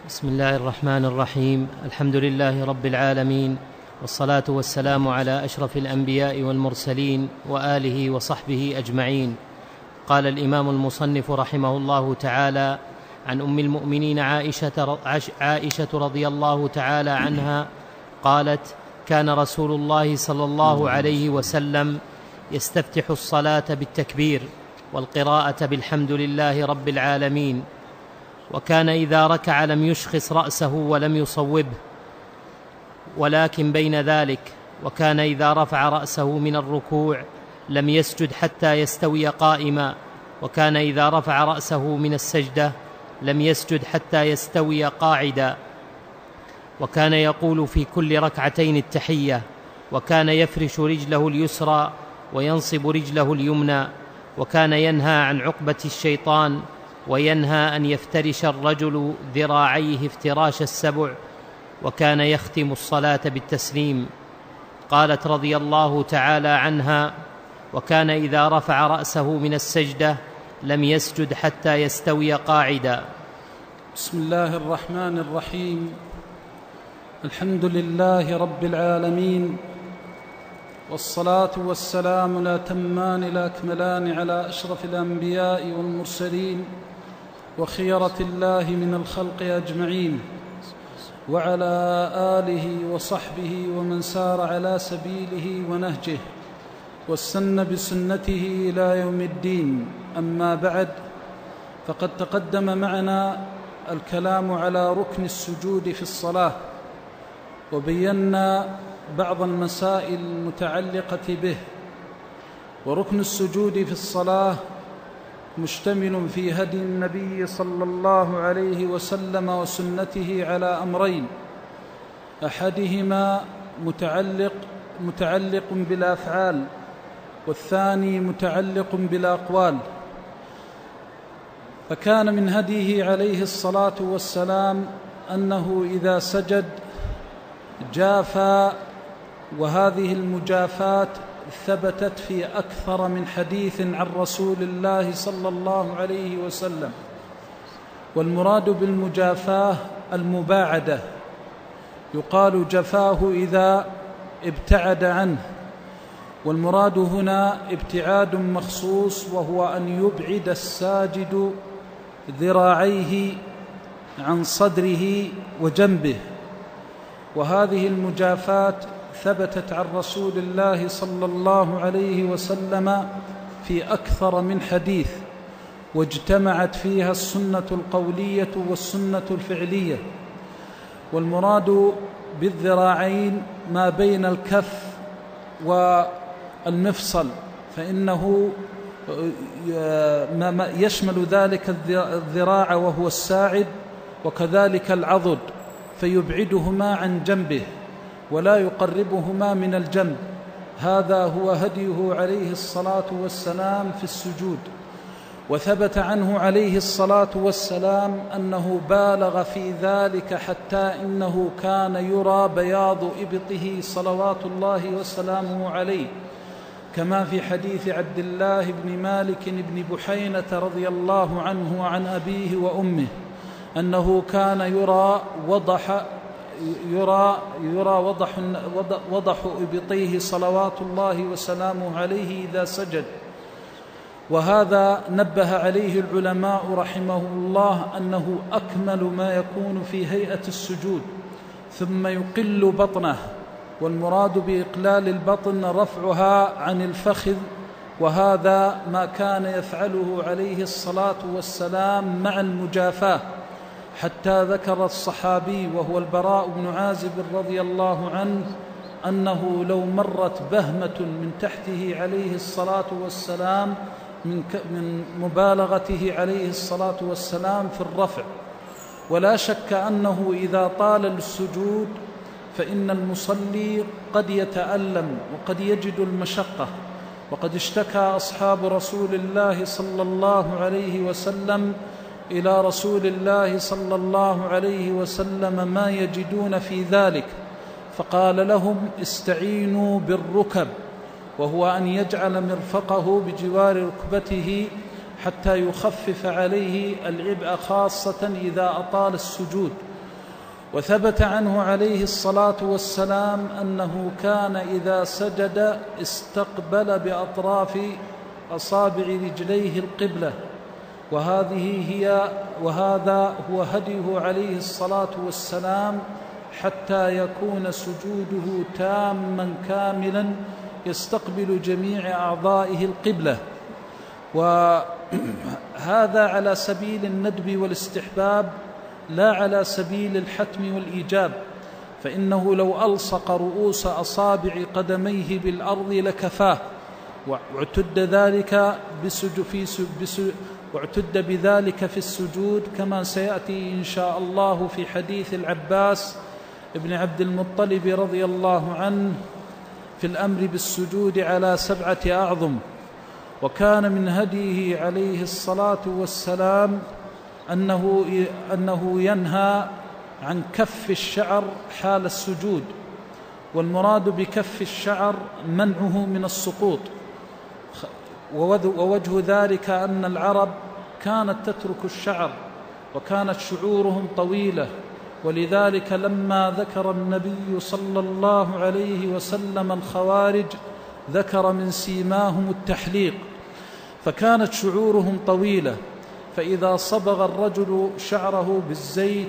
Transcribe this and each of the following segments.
بسم الله الرحمن الرحيم. الحمد لله رب العالمين، والصلاة والسلام على أشرف الأنبياء والمرسلين وآله وصحبه أجمعين. قال الإمام المصنف رحمه الله تعالى: عن أم المؤمنين عائشة رضي الله تعالى عنها قالت: كان رسول الله صلى الله عليه وسلم يستفتح الصلاة بالتكبير والقراءة بالحمد لله رب العالمين، وكان إذا ركع لم يشخص رأسه ولم يصوبه ولكن بين ذلك، وكان إذا رفع رأسه من الركوع لم يسجد حتى يستوي قائما، وكان إذا رفع رأسه من السجدة لم يسجد حتى يستوي قاعدا، وكان يقول في كل ركعتين التحية، وكان يفرش رجله اليسرى وينصب رجله اليمنى، وكان ينهى عن عقبة الشيطان، وينهى أن يفترش الرجل ذراعيه افتراش السبع، وكان يختم الصلاة بالتسليم. قالت رضي الله تعالى عنها: وكان إذا رفع رأسه من السجدة لم يسجد حتى يستوي قاعدا. بسم الله الرحمن الرحيم. الحمد لله رب العالمين، والصلاة والسلام الأتمان الأكملان على أشرف الأنبياء والمرسلين وخيرة الله من الخلق أجمعين، وعلى آله وصحبه ومن سار على سبيله ونهجه واستنى بسنته إلى يوم الدين. أما بعد، فقد تقدم معنا الكلام على ركن السجود في الصلاة، وبينا بعض المسائل المتعلقة به. وركن السجود في الصلاة مشتمل في هدي النبي صلى الله عليه وسلم وسنته على أمرين: أحدهما متعلق بالأفعال، والثاني متعلق بالأقوال. فكان من هديه عليه الصلاة والسلام أنه إذا سجد جافى، وهذه المجافات ثبتت في أكثر من حديث عن رسول الله صلى الله عليه وسلم. والمراد بالمجافاة المباعدة، يقال جفاه إذا ابتعد عنه، والمراد هنا ابتعاد مخصوص، وهو أن يبعد الساجد ذراعيه عن صدره وجنبه. وهذه المجافات ثبتت عن رسول الله صلى الله عليه وسلم في أكثر من حديث، واجتمعت فيها السنة القولية والسنة الفعلية. والمراد بالذراعين ما بين الكف والمفصل، فإنه يشمل ذلك الذراع وهو الساعد، وكذلك العضد، فيبعدهما عن جنبه ولا يقربهما من الجنب. هذا هو هديه عليه الصلاة والسلام في السجود. وثبت عنه عليه الصلاة والسلام أنه بالغ في ذلك، حتى إنه كان يرى بياض إبطه صلوات الله وسلامه عليه، كما في حديث عبد الله بن مالك بن بحينة رضي الله عنه وعن أبيه وأمه أنه كان يرى وضح إبطيه صلوات الله وسلامه عليه إذا سجد. وهذا نبه عليه العلماء رحمه الله أنه أكمل ما يكون في هيئة السجود، ثم يقل بطنه. والمراد بإقلال البطن رفعها عن الفخذ، وهذا ما كان يفعله عليه الصلاة والسلام مع المجافاة، حتى ذكر الصحابي وهو البراء بن عازب رضي الله عنه أنه لو مرت بهمة من تحته عليه الصلاة والسلام من مبالغته عليه الصلاة والسلام في الرفع. ولا شك أنه إذا طال السجود فإن المصلي قد يتألم وقد يجد المشقة. وقد اشتكى أصحاب رسول الله صلى الله عليه وسلم إلى رسول الله صلى الله عليه وسلم ما يجدون في ذلك، فقال لهم: استعينوا بالركب، وهو أن يجعل مرفقه بجوار ركبته حتى يخفف عليه العبء، خاصة إذا أطال السجود. وثبت عنه عليه الصلاة والسلام أنه كان إذا سجد استقبل بأطراف أصابع رجليه القبلة، وهذا هو هديه عليه الصلاة والسلام حتى يكون سجوده تاما كاملا يستقبل جميع أعضائه القبلة. وهذا على سبيل الندب والاستحباب لا على سبيل الحتم والإيجاب، فإنه لو ألصق رؤوس أصابع قدميه بالأرض لكفاه، واعتد بذلك في السجود كما سيأتي إن شاء الله في حديث العباس ابن عبد المطلب رضي الله عنه في الأمر بالسجود على 7 أعظم. وكان من هديه عليه الصلاة والسلام أنه ينهى عن كف الشعر حال السجود، والمراد بكف الشعر منعه من السقوط. ووجه ذلك أن العرب كانت تترك الشعر وكانت شعورهم طويلة، ولذلك لما ذكر النبي صلى الله عليه وسلم الخوارج ذكر من سيماهم التحليق، فكانت شعورهم طويلة، فإذا صبغ الرجل شعره بالزيت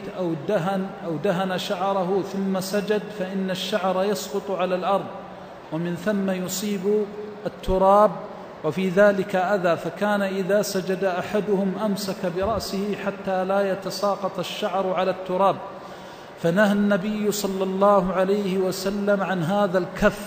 أو دهن شعره ثم سجد فإن الشعر يسقط على الأرض ومن ثم يصيب التراب وفي ذلك أذى، فكان إذا سجد أحدهم أمسك برأسه حتى لا يتساقط الشعر على التراب، فنهى النبي صلى الله عليه وسلم عن هذا الكف.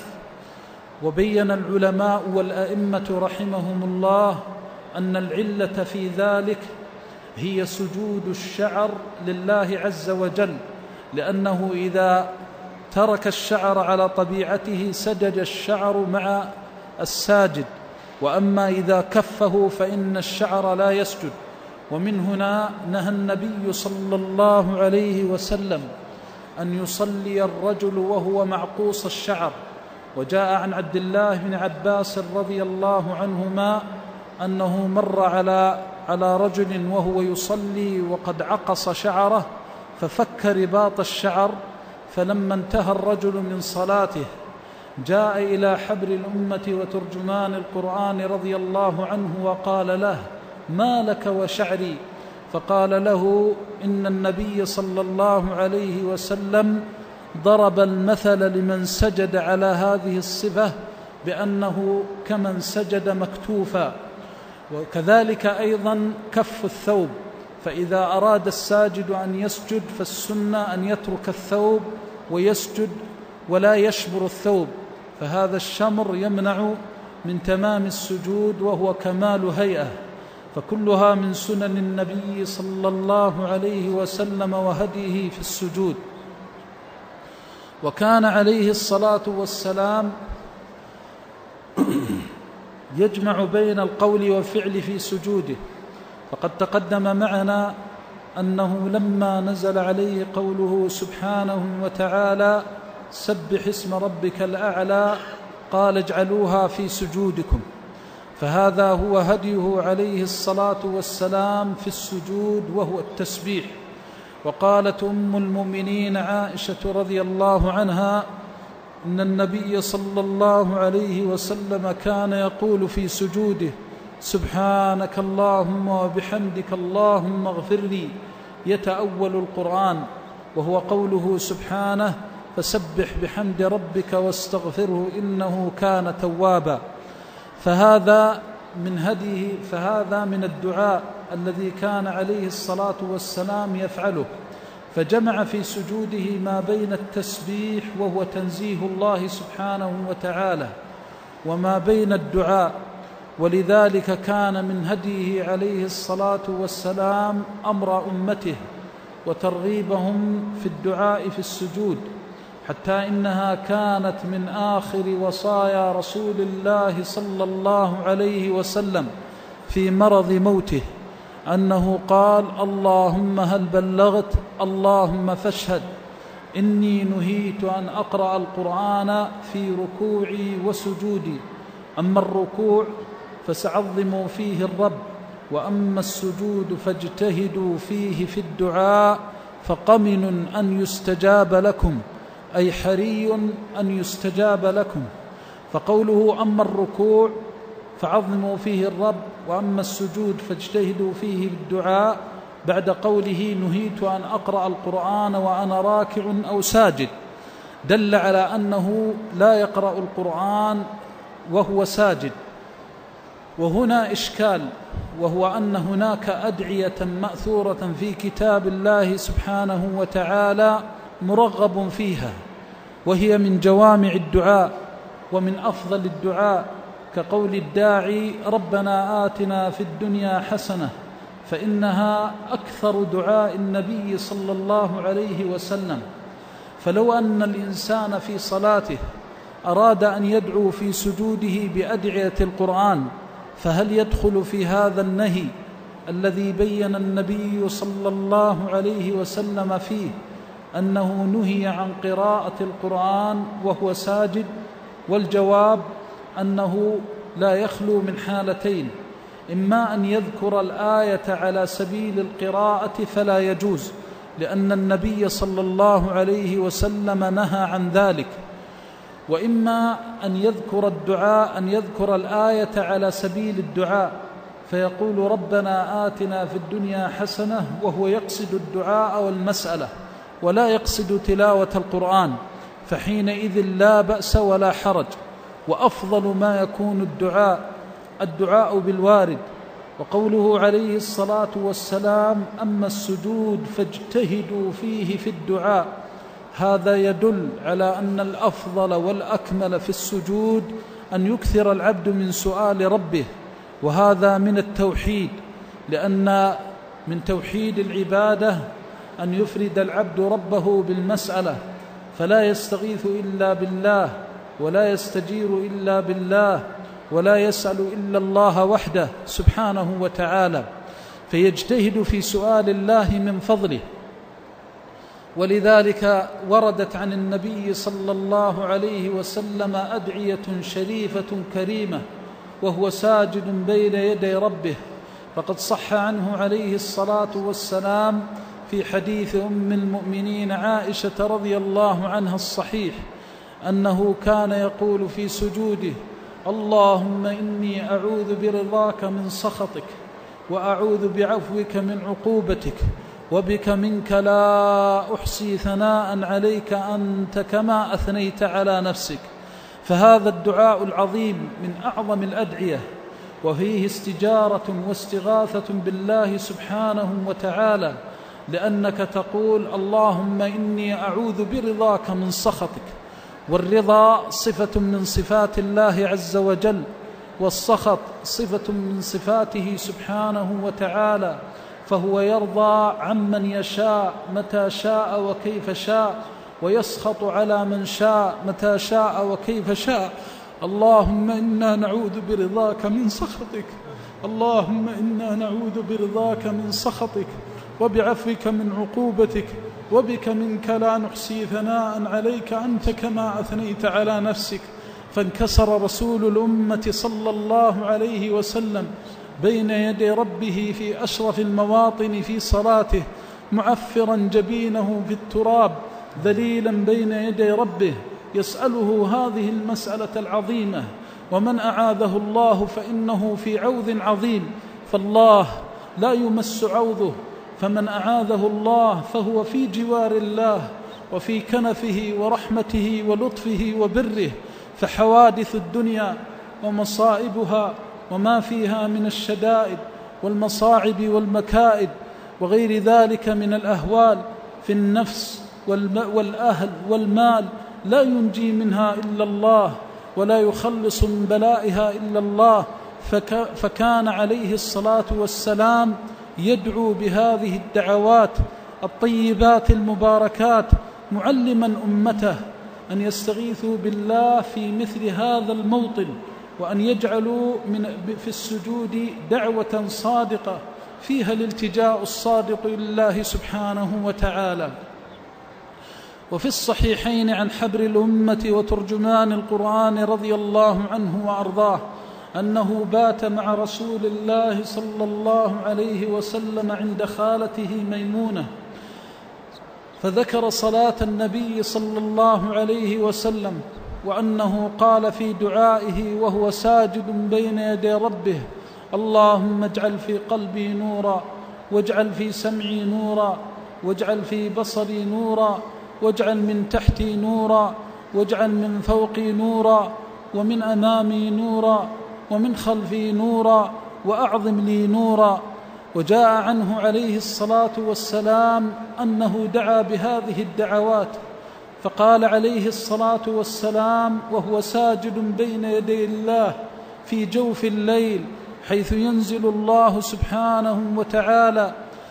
وبين العلماء والأئمة رحمهم الله أن العلة في ذلك هي سجود الشعر لله عز وجل، لأنه إذا ترك الشعر على طبيعته سجد الشعر مع الساجد، وأما إذا كفه فإن الشعر لا يسجد. ومن هنا نهى النبي صلى الله عليه وسلم أن يصلي الرجل وهو معقوص الشعر. وجاء عن عبد الله بن عباس رضي الله عنهما أنه مر على رجل وهو يصلي وقد عقص شعره ففك رباط الشعر، فلما انتهى الرجل من صلاته جاء إلى حبر الأمة وترجمان القرآن رضي الله عنه وقال له: ما لك وشعري؟ فقال له: إن النبي صلى الله عليه وسلم ضرب المثل لمن سجد على هذه الصفة بأنه كمن سجد مكتوفا. وكذلك أيضا كف الثوب، فإذا أراد الساجد أن يسجد فالسنة أن يترك الثوب ويسجد ولا يشبر الثوب، فهذا الشمر يمنع من تمام السجود وهو كمال هيئة، فكلها من سنن النبي صلى الله عليه وسلم وهديه في السجود. وكان عليه الصلاة والسلام يجمع بين القول والفعل في سجوده، فقد تقدم معنا أنه لما نزل عليه قوله سبحانه وتعالى: سبح اسم ربك الأعلى، قال: اجعلوها في سجودكم، فهذا هو هديه عليه الصلاة والسلام في السجود وهو التسبيح. وقالت أم المؤمنين عائشة رضي الله عنها إن النبي صلى الله عليه وسلم كان يقول في سجوده: سبحانك اللهم وبحمدك اللهم اغفر لي، يتأول القرآن، وهو قوله سبحانه: فسبح بحمد ربك واستغفره إنه كان توابا. فهذا من هديه، فهذا من الدعاء الذي كان عليه الصلاة والسلام يفعله، فجمع في سجوده ما بين التسبيح وهو تنزيه الله سبحانه وتعالى وما بين الدعاء. ولذلك كان من هديه عليه الصلاة والسلام أمر أمته وترغيبهم في الدعاء في السجود، حتى إنها كانت من آخر وصايا رسول الله صلى الله عليه وسلم في مرض موته أنه قال: اللهم هل بلغت؟ اللهم فاشهد، إني نهيت أن أقرأ القرآن في ركوعي وسجودي، أما الركوع فسعظموا فيه الرب، وأما السجود فاجتهدوا فيه في الدعاء، فقمن أن يستجاب لكم، أي حري أن يستجاب لكم. فقوله أما الركوع فعظموا فيه الرب، وأما السجود فاجتهدوا فيه بالدعاء، بعد قوله نهيت أن أقرأ القرآن وأنا راكع أو ساجد، دل على أنه لا يقرأ القرآن وهو ساجد. وهنا إشكال، وهو أن هناك أدعية مأثورة في كتاب الله سبحانه وتعالى مرغب فيها، وهي من جوامع الدعاء ومن أفضل الدعاء، كقول الداعي ربنا آتنا في الدنيا حسنة، فإنها أكثر دعاء النبي صلى الله عليه وسلم. فلو أن الإنسان في صلاته أراد أن يدعو في سجوده بأدعية القرآن، فهل يدخل في هذا النهي الذي بين النبي صلى الله عليه وسلم فيه أنه نهي عن قراءة القرآن وهو ساجد؟ والجواب أنه لا يخلو من حالتين: إما أن يذكر الآية على سبيل القراءة فلا يجوز، لأن النبي صلى الله عليه وسلم نهى عن ذلك، وإما أن يذكر الدعاء، أن يذكر الآية على سبيل الدعاء، فيقول ربنا آتنا في الدنيا حسنة وهو يقصد الدعاء والمسألة ولا يقصد تلاوة القرآن، فحينئذ لا بأس ولا حرج. وأفضل ما يكون الدعاء بالوارد. وقوله عليه الصلاة والسلام أما السجود فاجتهدوا فيه في الدعاء، هذا يدل على أن الأفضل والأكمل في السجود أن يكثر العبد من سؤال ربه، وهذا من التوحيد، لأن من توحيد العبادة أن يفرد العبد ربه بالمسألة، فلا يستغيث إلا بالله، ولا يستجير إلا بالله، ولا يسأل إلا الله وحده سبحانه وتعالى، فيجتهد في سؤال الله من فضله. ولذلك وردت عن النبي صلى الله عليه وسلم أدعية شريفة كريمة وهو ساجد بين يدي ربه، فقد صح عنه عليه الصلاة والسلام في حديث أم المؤمنين عائشة رضي الله عنها الصحيح أنه كان يقول في سجوده: اللهم إني أعوذ برضاك من سخطك، وأعوذ بعفوك من عقوبتك، وبك منك لا أحصي ثناء عليك أنت كما أثنيت على نفسك. فهذا الدعاء العظيم من أعظم الأدعية، وفيه استجارة واستغاثة بالله سبحانه وتعالى، لأنك تقول اللهم إني أعوذ برضاك من سخطك، والرضا صفة من صفات الله عز وجل، والسخط صفة من صفاته سبحانه وتعالى، فهو يرضى عمن يشاء متى شاء وكيف شاء، ويسخط على من شاء متى شاء وكيف شاء. اللهم إنا نعوذ برضاك من سخطك، اللهم إنا نعوذ برضاك من سخطك، وبعفوك من عقوبتك، وبك منك لا نحصي ثناء عليك أنت كما أثنيت على نفسك. فانكسر رسول الأمة صلى الله عليه وسلم بين يدي ربه في أشرف المواطن في صلاته، معفرا جبينه في التراب، ذليلا بين يدي ربه، يسأله هذه المسألة العظيمة. ومن أعاذه الله فإنه في عوذ عظيم، فالله لا يمس عوذه، فمن أعاذه الله فهو في جوار الله وفي كنفه ورحمته ولطفه وبره. فحوادث الدنيا ومصائبها وما فيها من الشدائد والمصاعب والمكائد وغير ذلك من الأهوال في النفس والأهل والمال لا ينجي منها إلا الله، ولا يخلص من بلائها إلا الله. فكان عليه الصلاة والسلام يدعو بهذه الدعوات الطيبات المباركات، معلما أمته أن يستغيثوا بالله في مثل هذا الموطن، وأن يجعلوا في السجود دعوة صادقة فيها الالتجاء الصادق لله سبحانه وتعالى. وفي الصحيحين عن حبر الأمة وترجمان القرآن رضي الله عنه وأرضاه أنه بات مع رسول الله صلى الله عليه وسلم عند خالته ميمونة فذكر صلاة النبي صلى الله عليه وسلم، وأنه قال في دعائه وهو ساجد بين يدي ربه: اللهم اجعل في قلبي نورا، واجعل في سمعي نورا، واجعل في بصري نورا، واجعل من تحتي نورا، واجعل من فوقي نورا، ومن أمامي نورا، ومن خلفي نورا، وأعظم لي نورا. وجاء عنه عليه الصلاة والسلام أنه دعا بهذه الدعوات، فقال عليه الصلاة والسلام وهو ساجد بين يدي الله في جوف الليل، حيث ينزل الله سبحانه وتعالى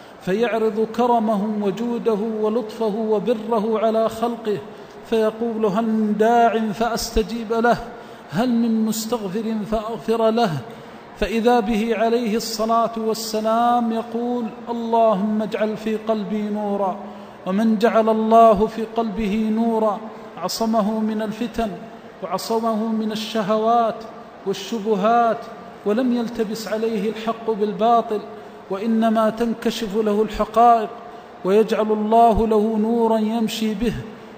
فيعرض كرمه وجوده ولطفه وبره على خلقه، فيقول: هل من داع فأستجيب له؟ هل من مستغفر فأغفر له؟ فإذا به عليه الصلاة والسلام يقول: اللهم اجعل في قلبي نورا. ومن جعل الله في قلبه نورا عصمه من الفتن، وعصمه من الشهوات والشبهات، ولم يلتبس عليه الحق بالباطل، وإنما تنكشف له الحقائق، ويجعل الله له نورا يمشي به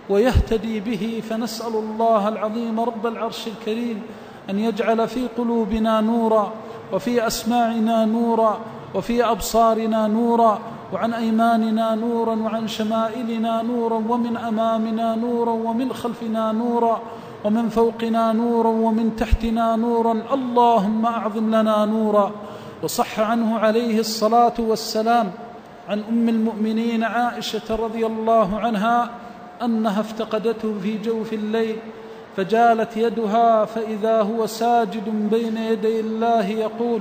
ويهتدي به. فنسأل الله العظيم رب العرش الكريم أن يجعل في قلوبنا نورا، وفي أسماعنا نورا، وفي أبصارنا نورا، وعن أيماننا نورا، وعن شمائلنا نورا، ومن أمامنا نورا، ومن خلفنا نورا، ومن فوقنا نورا، ومن تحتنا نورا. اللهم أعظم لنا نورا. وصح عنه عليه الصلاة والسلام عن أم المؤمنين عائشة رضي الله عنها أنها افتقدته في جوف الليل، فجالت يدها فإذا هو ساجد بين يدي الله يقول: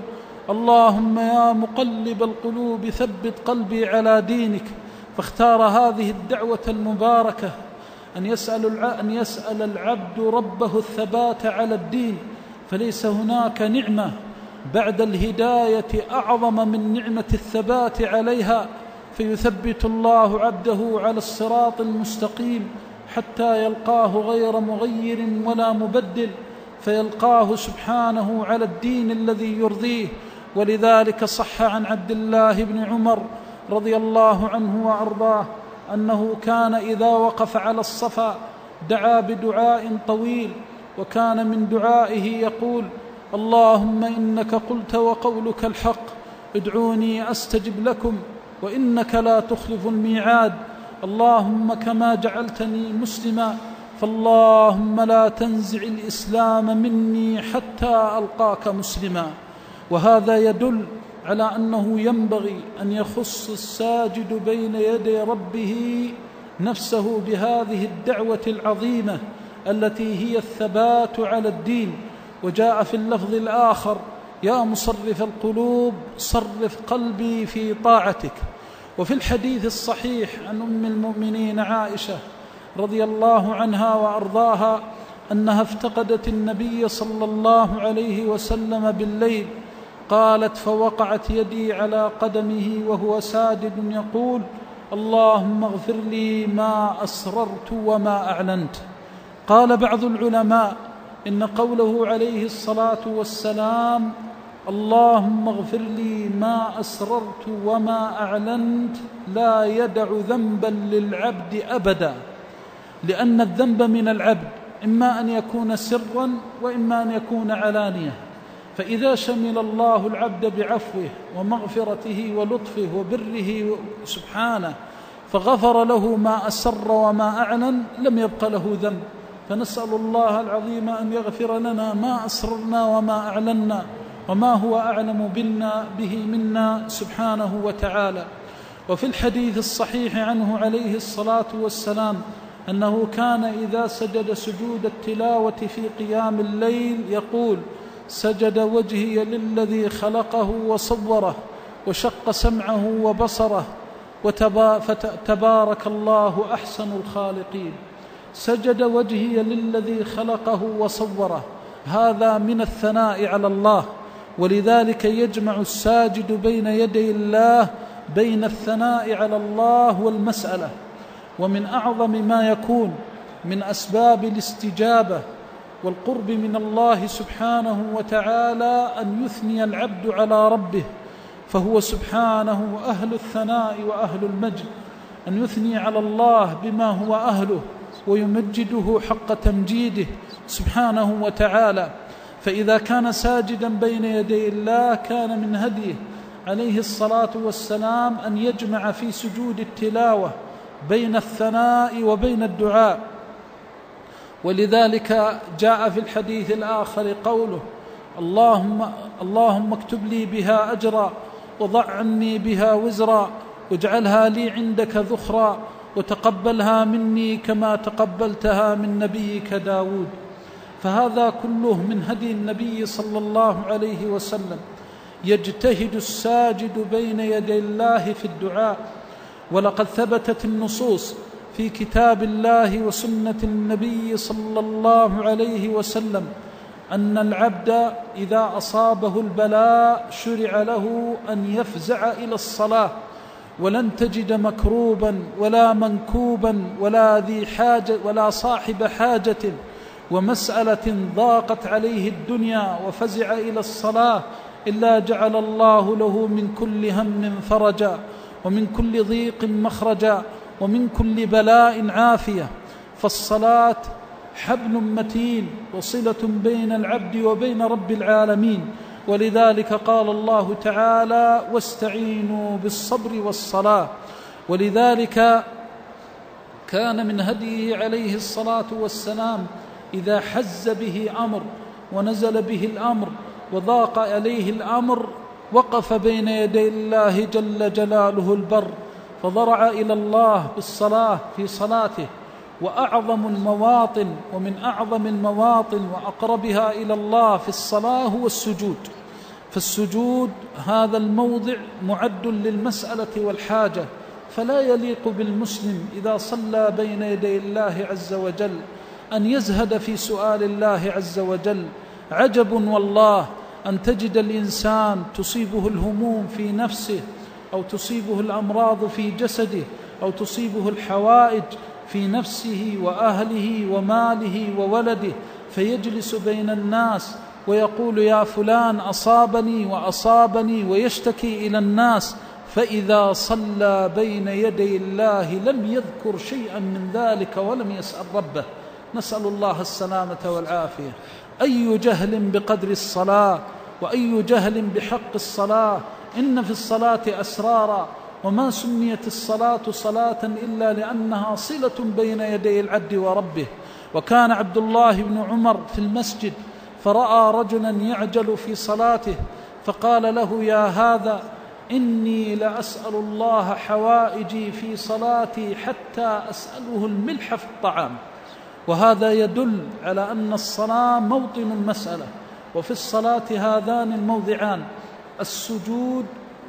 اللهم يا مقلب القلوب ثبت قلبي على دينك. فاختار هذه الدعوة المباركة أن يسأل العبد ربه الثبات على الدين، فليس هناك نعمة بعد الهداية أعظم من نعمة الثبات عليها، فيثبت الله عبده على الصراط المستقيم حتى يلقاه غير مغير ولا مبدل، فيلقاه سبحانه على الدين الذي يرضيه. ولذلك صح عن عبد الله بن عمر رضي الله عنه وأرضاه أنه كان إذا وقف على الصفا دعا بدعاء طويل، وكان من دعائه يقول: اللهم إنك قلت وقولك الحق، ادعوني أستجب لكم، وإنك لا تخلف الميعاد. اللهم كما جعلتني مسلما فاللهم لا تنزع الإسلام مني حتى ألقاك مسلما. وهذا يدل على أنه ينبغي أن يخص الساجد بين يدي ربه نفسه بهذه الدعوة العظيمة التي هي الثبات على الدين. وجاء في اللفظ الآخر: يا مصرف القلوب صرف قلبي في طاعتك. وفي الحديث الصحيح عن أم المؤمنين عائشة رضي الله عنها وأرضاها أنها افتقدت النبي صلى الله عليه وسلم بالليل، قالت: فوقعت يدي على قدمه وهو ساجد يقول: اللهم اغفر لي ما أسررت وما أعلنت. قال بعض العلماء إن قوله عليه الصلاة والسلام: اللهم اغفر لي ما أسررت وما أعلنت، لا يدع ذنبا للعبد أبدا، لأن الذنب من العبد إما أن يكون سرا وإما أن يكون علانية. فإذا شمل الله العبد بعفوه ومغفرته ولطفه وبره سبحانه فغفر له ما أسر وما أعلن، لم يبق له ذنب. فنسأل الله العظيم أن يغفر لنا ما أسررنا وما أعلنا وما هو أعلم به منا سبحانه وتعالى. وفي الحديث الصحيح عنه عليه الصلاة والسلام أنه كان إذا سجد سجود التلاوة في قيام الليل يقول: سجد وجهي للذي خلقه وصوره وشق سمعه وبصره فتبارك الله أحسن الخالقين. سجد وجهي للذي خلقه وصوره، هذا من الثناء على الله، ولذلك يجمع الساجد بين يدي الله بين الثناء على الله والمسألة. ومن أعظم ما يكون من أسباب الاستجابة والقرب من الله سبحانه وتعالى أن يثني العبد على ربه، فهو سبحانه أهل الثناء وأهل المجد. أن يثني على الله بما هو أهله ويمجده حق تمجيده سبحانه وتعالى. فإذا كان ساجدا بين يدي الله كان من هديه عليه الصلاة والسلام أن يجمع في سجود التلاوة بين الثناء وبين الدعاء. ولذلك جاء في الحديث الآخر قوله: اللهم اكتب لي بها أجرا وضع عني بها وزرا واجعلها لي عندك ذخرا وتقبلها مني كما تقبلتها من نبيك داود. فهذا كله من هدي النبي صلى الله عليه وسلم. يجتهد الساجد بين يدي الله في الدعاء، ولقد ثبتت النصوص في كتاب الله وسنة النبي صلى الله عليه وسلم أن العبد إذا أصابه البلاء شرع له أن يفزع إلى الصلاة، ولن تجد مكروبا ولا منكوبا ولا ذي حاجة ولا صاحب حاجة ومسألة ضاقت عليه الدنيا وفزع إلى الصلاة إلا جعل الله له من كل هم فرجا ومن كل ضيق مخرجا ومن كل بلاء عافية. فالصلاة حبل متين وصلة بين العبد وبين رب العالمين. ولذلك قال الله تعالى: واستعينوا بالصبر والصلاة. ولذلك كان من هديه عليه الصلاة والسلام إذا حز به أمر ونزل به الأمر وضاق عليه الأمر وقف بين يدي الله جل جلاله البر فضرع إلى الله بالصلاة في صلاته. وأعظم المواطن ومن أعظم المواطن وأقربها إلى الله في الصلاة هو السجود. فالسجود هذا الموضع معد للمسألة والحاجة، فلا يليق بالمسلم إذا صلى بين يدي الله عز وجل أن يزهد في سؤال الله عز وجل. عجب والله أن تجد الإنسان تصيبه الهموم في نفسه، أو تصيبه الأمراض في جسده، أو تصيبه الحوائج في نفسه وأهله وماله وولده، فيجلس بين الناس ويقول: يا فلان أصابني وأصابني، ويشتكي إلى الناس. فإذا صلى بين يدي الله لم يذكر شيئا من ذلك ولم يسأل ربه. نسأل الله السلامة والعافية. أي جهل بقدر الصلاة، وأي جهل بحق الصلاة. إن في الصلاة أسرارا، وما سميت الصلاة صلاة إلا لأنها صلة بين يدي العبد وربه. وكان عبد الله بن عمر في المسجد فرأى رجلا يعجل في صلاته فقال له: يا هذا إني لأسأل الله حوائجي في صلاتي حتى أسأله الملح في الطعام. وهذا يدل على أن الصلاة موطن المسألة. وفي الصلاة هذان الموضعان: السجود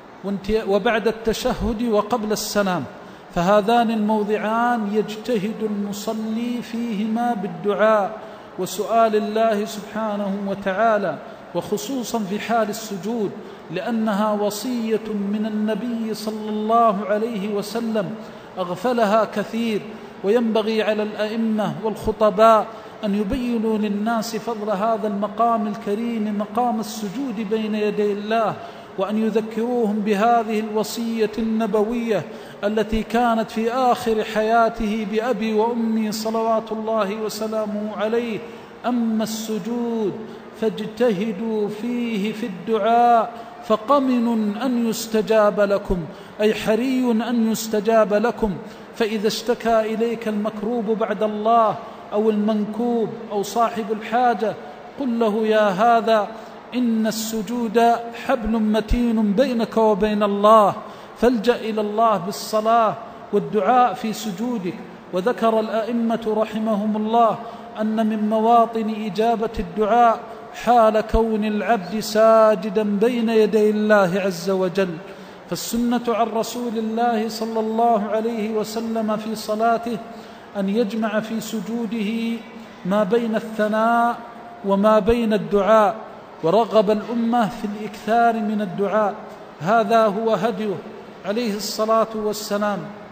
وبعد التشهد وقبل السلام، فهذان الموضعان يجتهد المصلي فيهما بالدعاء وسؤال الله سبحانه وتعالى، وخصوصا في حال السجود، لأنها وصية من النبي صلى الله عليه وسلم أغفلها كثير. وينبغي على الأئمة والخطباء أن يبينوا للناس فضل هذا المقام الكريم، مقام السجود بين يدي الله، وأن يذكروهم بهذه الوصية النبوية التي كانت في آخر حياته بأبي وأمي صلوات الله وسلامه عليه: أما السجود فاجتهدوا فيه في الدعاء فقمن أن يستجاب لكم، أي حري أن يستجاب لكم. فإذا اشتكى إليك المكروب بعد الله أو المنكوب أو صاحب الحاجة قل له: يا هذا إن السجود حبل متين بينك وبين الله، فالجأ إلى الله بالصلاة والدعاء في سجودك. وذكر الأئمة رحمهم الله أن من مواطن إجابة الدعاء حال كون العبد ساجدا بين يدي الله عز وجل. فالسنة عن رسول الله صلى الله عليه وسلم في صلاته أن يجمع في سجوده ما بين الثناء وما بين الدعاء، ورغب الأمة في الإكثار من الدعاء. هذا هو هديه عليه الصلاة والسلام.